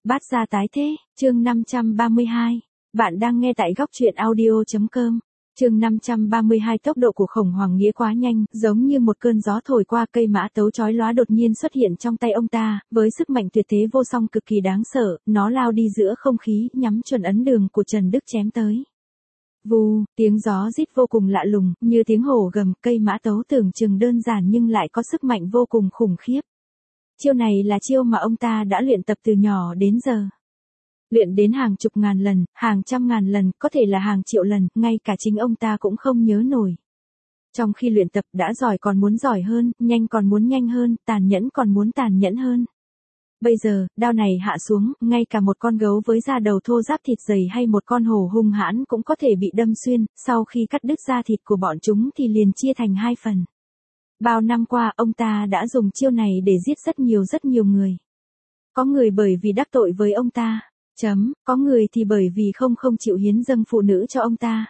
Bát gia tái thế, chương 532. Bạn đang nghe tại góc truyện audio.com. Chương 532. Tốc độ của Khổng Hoàng Nghĩa quá nhanh, giống như một cơn gió thổi qua, cây mã tấu chói lóa đột nhiên xuất hiện trong tay ông ta, với sức mạnh tuyệt thế vô song cực kỳ đáng sợ, nó lao đi giữa không khí, nhắm chuẩn ấn đường của Trần Đức chém tới. Vù, tiếng gió rít vô cùng lạ lùng, như tiếng hổ gầm, cây mã tấu tưởng chừng đơn giản nhưng lại có sức mạnh vô cùng khủng khiếp. Chiêu này là chiêu mà ông ta đã luyện tập từ nhỏ đến giờ. Luyện đến hàng chục ngàn lần, hàng trăm ngàn lần, có thể là hàng triệu lần, ngay cả chính ông ta cũng không nhớ nổi. Trong khi luyện tập đã giỏi còn muốn giỏi hơn, nhanh còn muốn nhanh hơn, tàn nhẫn còn muốn tàn nhẫn hơn. Bây giờ, đao này hạ xuống, ngay cả một con gấu với da đầu thô ráp thịt dày hay một con hổ hung hãn cũng có thể bị đâm xuyên, sau khi cắt đứt da thịt của bọn chúng thì liền chia thành hai phần. Bao năm qua ông ta đã dùng chiêu này để giết rất nhiều người. Có người bởi vì đắc tội với ông ta, có người thì bởi vì không chịu hiến dâng phụ nữ cho ông ta,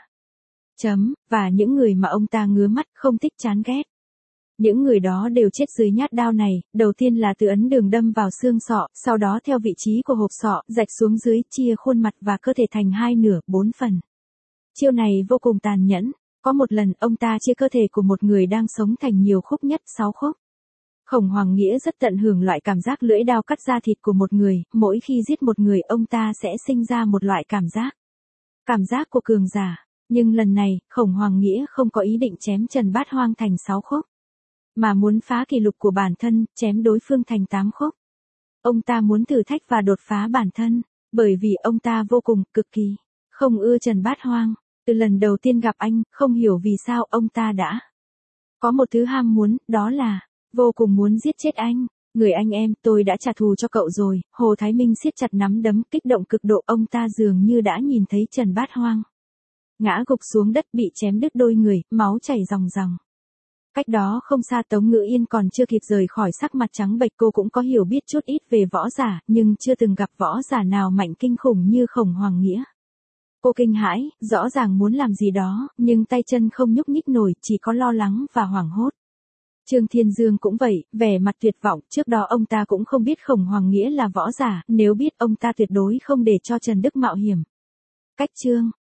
và những người mà ông ta ngứa mắt không thích chán ghét. Những người đó đều chết dưới nhát đao này, đầu tiên là từ ấn đường đâm vào xương sọ, sau đó theo vị trí của hộp sọ, rạch xuống dưới, chia khuôn mặt và cơ thể thành hai nửa, 4 phần. Chiêu này vô cùng tàn nhẫn. Có một lần ông ta chia cơ thể của một người đang sống thành nhiều khúc nhất 6 khúc. Khổng Hoàng Nghĩa rất tận hưởng loại cảm giác lưỡi đao cắt da thịt của một người, mỗi khi giết một người ông ta sẽ sinh ra một loại cảm giác của cường giả. Nhưng lần này, Khổng Hoàng Nghĩa không có ý định chém Trần Bát Hoang thành 6 khúc, mà muốn phá kỷ lục của bản thân, chém đối phương thành 8 khúc. Ông ta muốn thử thách và đột phá bản thân, bởi vì ông ta vô cùng, cực kỳ không ưa Trần Bát Hoang. Từ lần đầu tiên gặp anh, không hiểu vì sao ông ta đã có một thứ ham muốn, đó là vô cùng muốn giết chết anh. Người anh em, tôi đã trả thù cho cậu rồi. Hồ Thái Minh siết chặt nắm đấm, kích động cực độ. Ông ta dường như đã nhìn thấy Trần Bát Hoang ngã gục xuống đất, bị chém đứt đôi người, máu chảy ròng ròng. Cách đó không xa, Tống Ngữ Yên còn chưa kịp rời khỏi, sắc mặt trắng bệch. Cô cũng có hiểu biết chút ít về võ giả, nhưng chưa từng gặp võ giả nào mạnh kinh khủng như Khổng Hoàng Nghĩa. Cô kinh hãi, rõ ràng muốn làm gì đó, nhưng tay chân không nhúc nhích nổi, chỉ có lo lắng và hoảng hốt. Trương Thiên Dương cũng vậy, vẻ mặt tuyệt vọng, trước đó ông ta cũng không biết Khổng Hoàng Nghĩa là võ giả, nếu biết ông ta tuyệt đối không để cho Trần Đức mạo hiểm. Cách chương